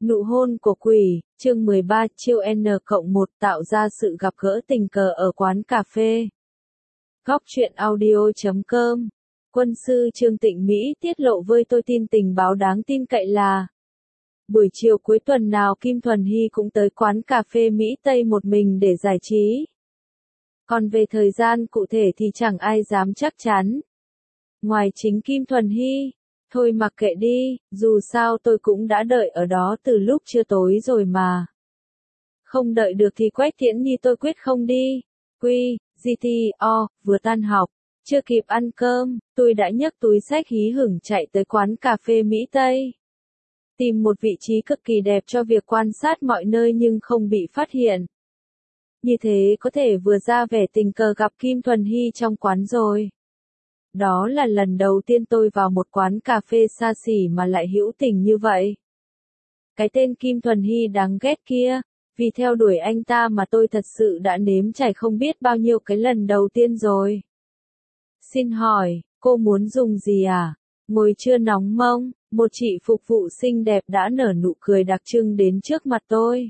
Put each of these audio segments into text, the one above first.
Nụ hôn của quỷ, chương 13 chiêu N+1 tạo ra sự gặp gỡ tình cờ ở quán cà phê. Góc truyện audio.com. Quân sư Trương Tịnh Mỹ tiết lộ với tôi tình báo đáng tin cậy là buổi chiều cuối tuần nào Kim Thuần Hy cũng tới quán cà phê Mỹ Tây một mình để giải trí. Còn về thời gian cụ thể thì chẳng ai dám chắc chắn. Ngoài chính Kim Thuần Hy. Thôi mặc kệ đi, dù sao tôi cũng đã đợi ở đó từ lúc trưa tối rồi mà. Không đợi được thì Quách Tiễn Nhi tôi quyết không đi. GTO, vừa tan học, chưa kịp ăn cơm, tôi đã nhấc túi xách hí hửng chạy tới quán cà phê Mỹ Tây. Tìm một vị trí cực kỳ đẹp cho việc quan sát mọi nơi nhưng không bị phát hiện. Như thế có thể vừa ra vẻ tình cờ gặp Kim Thuần Hy trong quán rồi. Đó là lần đầu tiên tôi vào một quán cà phê xa xỉ mà lại hữu tình như vậy. Cái tên Kim Thuần Hy đáng ghét kia, vì theo đuổi anh ta mà tôi thật sự đã nếm trải không biết bao nhiêu cái lần đầu tiên rồi. Xin hỏi, cô muốn dùng gì à? Ngồi chưa nóng mông, một chị phục vụ xinh đẹp đã nở nụ cười đặc trưng đến trước mặt tôi.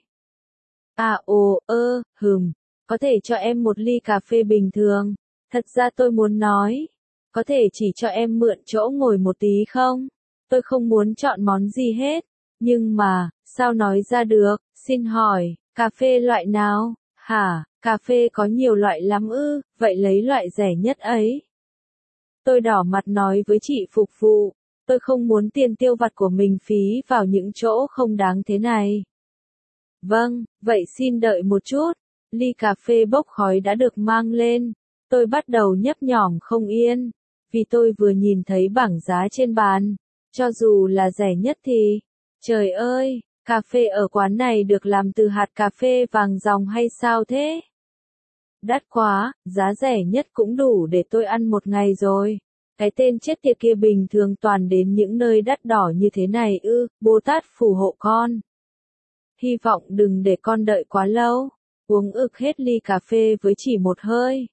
Có thể cho em một ly cà phê bình thường. Thật ra tôi muốn nói. Có thể chỉ cho em mượn chỗ ngồi một tí không? Tôi không muốn chọn món gì hết. Nhưng mà, sao nói ra được? Xin hỏi, cà phê loại nào? Hả, cà phê có nhiều loại lắm ư, vậy lấy loại rẻ nhất ấy. Tôi đỏ mặt nói với chị phục vụ, tôi không muốn tiền tiêu vặt của mình phí vào những chỗ không đáng thế này. Vâng, vậy xin đợi một chút. Ly cà phê bốc khói đã được mang lên. Tôi bắt đầu nhấp nhổm không yên. Vì tôi vừa nhìn thấy bảng giá trên bàn, cho dù là rẻ nhất thì, trời ơi, cà phê ở quán này được làm từ hạt cà phê vàng ròng hay sao thế? Đắt quá, giá rẻ nhất cũng đủ để tôi ăn một ngày rồi. Cái tên chết tiệt kia bình thường toàn đến những nơi đắt đỏ như thế này ư, Bồ Tát phù hộ con. Hy vọng đừng để con đợi quá lâu. Uống ực hết ly cà phê với chỉ một hơi.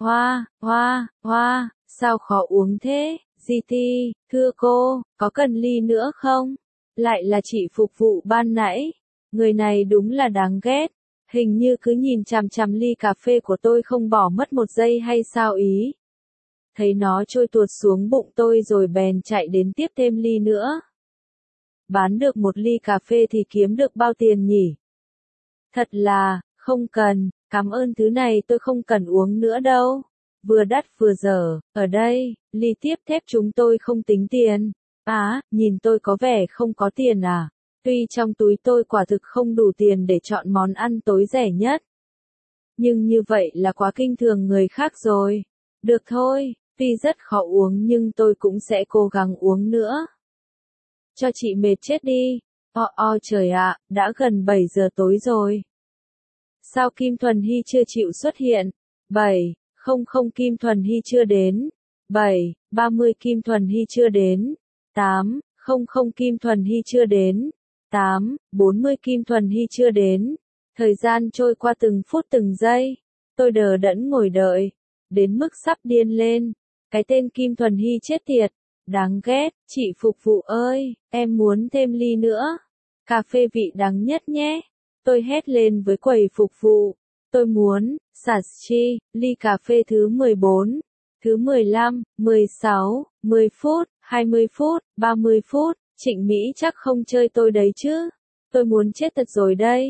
Hoa, sao khó uống thế? Thưa cô, có cần ly nữa không? Lại là chị phục vụ ban nãy. Người này đúng là đáng ghét. Hình như cứ nhìn chằm chằm ly cà phê của tôi không bỏ mất một giây hay sao ý. Thấy nó trôi tuột xuống bụng tôi rồi bèn chạy đến tiếp thêm ly nữa. Bán được một ly cà phê thì kiếm được bao tiền nhỉ? Thật là, không cần, cảm ơn thứ này tôi không cần uống nữa đâu. Vừa đắt vừa dở, ở đây, ly tiếp thép chúng tôi không tính tiền. Nhìn tôi có vẻ không có tiền à? Tuy trong túi tôi quả thực không đủ tiền để chọn món ăn tối rẻ nhất. Nhưng như vậy là quá kinh thường người khác rồi. Được thôi, tuy rất khó uống nhưng tôi cũng sẽ cố gắng uống nữa. Cho chị mệt chết đi. Trời ạ, đã gần 7 giờ tối rồi. Sao Kim Thuần Hy chưa chịu xuất hiện? 7:00 Kim Thuần Hy chưa đến. 7:30 Kim Thuần Hy chưa đến. 8:00 Kim Thuần Hy chưa đến. 8:40 Kim Thuần Hy chưa đến. Thời gian trôi qua từng phút từng giây. Tôi đờ đẫn ngồi đợi. Đến mức sắp điên lên. Cái tên Kim Thuần Hy chết tiệt. Đáng ghét, chị phục vụ ơi, em muốn thêm ly nữa. Cà phê vị đắng nhất nhé. Tôi hét lên với quầy phục vụ. Tôi muốn, sashimi, ly cà phê thứ 14, thứ 15, 16, 10 phút, 20 phút, 30 phút, Trịnh Mỹ chắc không chơi tôi đấy chứ. Tôi muốn chết thật rồi đây.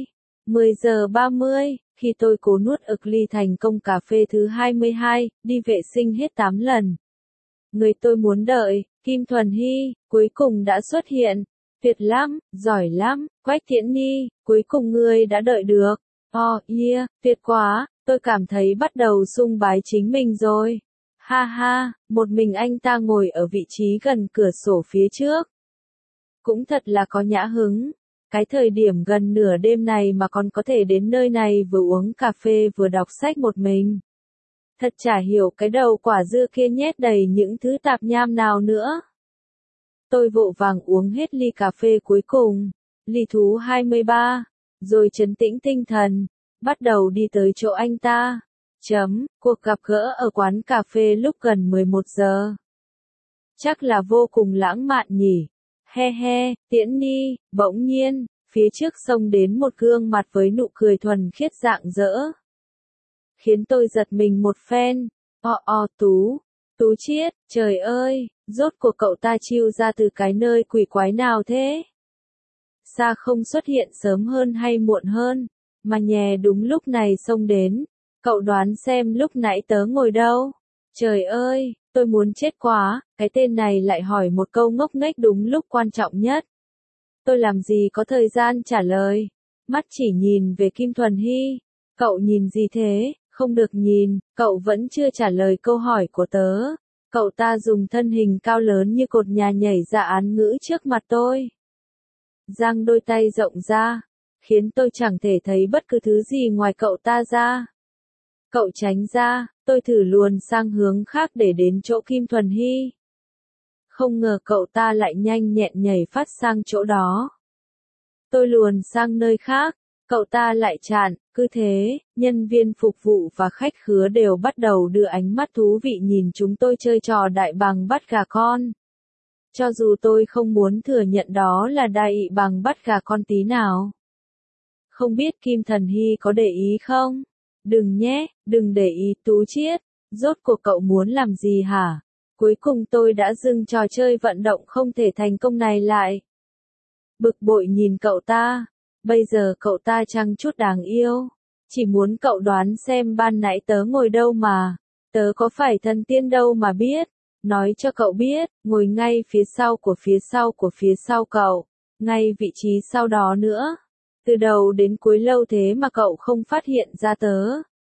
10:30, khi tôi cố nuốt ực ly thành công cà phê thứ 22, đi vệ sinh hết 8 lần. Người tôi muốn đợi, Kim Thuần Hy, cuối cùng đã xuất hiện. Tuyệt lắm, giỏi lắm, Quách Tiễn Nhi, cuối cùng ngươi đã đợi được. Tuyệt quá, tôi cảm thấy bắt đầu sung bái chính mình rồi. Ha, một mình anh ta ngồi ở vị trí gần cửa sổ phía trước. Cũng thật là có nhã hứng. Cái thời điểm gần nửa đêm này mà còn có thể đến nơi này vừa uống cà phê vừa đọc sách một mình. Thật chả hiểu cái đầu quả dưa kia nhét đầy những thứ tạp nham nào nữa. Tôi vội vàng uống hết ly cà phê cuối cùng, ly thứ 23, rồi trấn tĩnh tinh thần, bắt đầu đi tới chỗ anh ta. Cuộc gặp gỡ ở quán cà phê lúc gần 11 giờ. Chắc là vô cùng lãng mạn nhỉ. Tiễn Nhi, bỗng nhiên, phía trước xông đến một gương mặt với nụ cười thuần khiết rạng rỡ. Khiến tôi giật mình một phen. Tú Chiết, trời ơi, rốt cuộc cậu ta chiêu ra từ cái nơi quỷ quái nào thế? Sao không xuất hiện sớm hơn hay muộn hơn, mà nhè đúng lúc này xông đến. Cậu đoán xem lúc nãy tớ ngồi đâu? Trời ơi, tôi muốn chết quá, cái tên này lại hỏi một câu ngốc nghếch đúng lúc quan trọng nhất. Tôi làm gì có thời gian trả lời, mắt chỉ nhìn về Kim Thuần Hy. Cậu nhìn gì thế? Không được nhìn, cậu vẫn chưa trả lời câu hỏi của tớ. Cậu ta dùng thân hình cao lớn như cột nhà nhảy ra án ngữ trước mặt tôi. Giang đôi tay rộng ra, khiến tôi chẳng thể thấy bất cứ thứ gì ngoài cậu ta ra. Cậu tránh ra, tôi thử luồn sang hướng khác để đến chỗ Kim Thuần Hy. Không ngờ cậu ta lại nhanh nhẹn nhảy phát sang chỗ đó. Tôi luồn sang nơi khác, cậu ta lại chặn, cứ thế, nhân viên phục vụ và khách khứa đều bắt đầu đưa ánh mắt thú vị nhìn chúng tôi chơi trò đại bàng bắt gà con. Cho dù tôi không muốn thừa nhận đó là đại bàng bắt gà con tí nào. Không biết Kim Thuần Hy có để ý không? Đừng nhé, đừng để ý Tú Chiết, rốt cuộc cậu muốn làm gì hả? Cuối cùng tôi đã dừng trò chơi vận động không thể thành công này lại. Bực bội nhìn cậu ta, bây giờ cậu ta chẳng chút đáng yêu. Chỉ muốn cậu đoán xem ban nãy tớ ngồi đâu mà. Tớ có phải thần tiên đâu mà biết. Nói cho cậu biết, ngồi ngay phía sau của phía sau cậu. Ngay vị trí sau đó nữa. Từ đầu đến cuối lâu thế mà cậu không phát hiện ra tớ.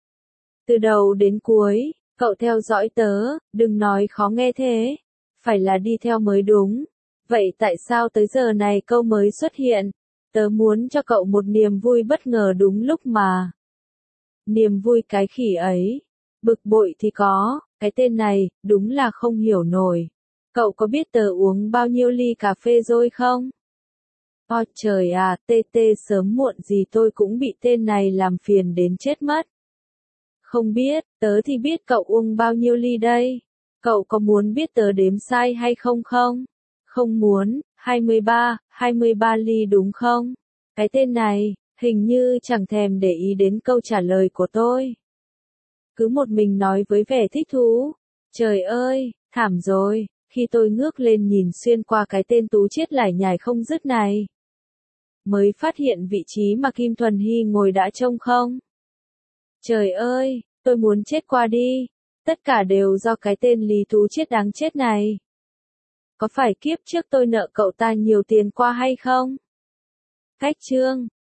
Từ đầu đến cuối, cậu theo dõi tớ, đừng nói khó nghe thế. Phải là đi theo mới đúng. Vậy tại sao tới giờ này câu mới xuất hiện? Tớ muốn cho cậu một niềm vui bất ngờ đúng lúc mà. Niềm vui cái khỉ ấy. Bực bội thì có, cái tên này, đúng là không hiểu nổi. Cậu có biết tớ uống bao nhiêu ly cà phê rồi không? Ôi trời à, sớm muộn gì tôi cũng bị tên này làm phiền đến chết mất. Không biết, tớ thì biết cậu uống bao nhiêu ly đây. Cậu có muốn biết tớ đếm sai hay không không? Không muốn, 23 ly đúng không? Cái tên này, hình như chẳng thèm để ý đến câu trả lời của tôi. Cứ một mình nói với vẻ thích thú. Trời ơi, thảm rồi, khi tôi ngước lên nhìn xuyên qua cái tên Tú Chiết lải nhải không dứt này. Mới phát hiện vị trí mà Kim Thuần Hy ngồi đã trông không? Trời ơi, tôi muốn chết qua đi. Tất cả đều do cái tên Lý Tú Chiết đáng chết này. Có phải kiếp trước tôi nợ cậu ta nhiều tiền qua hay không? Cách chương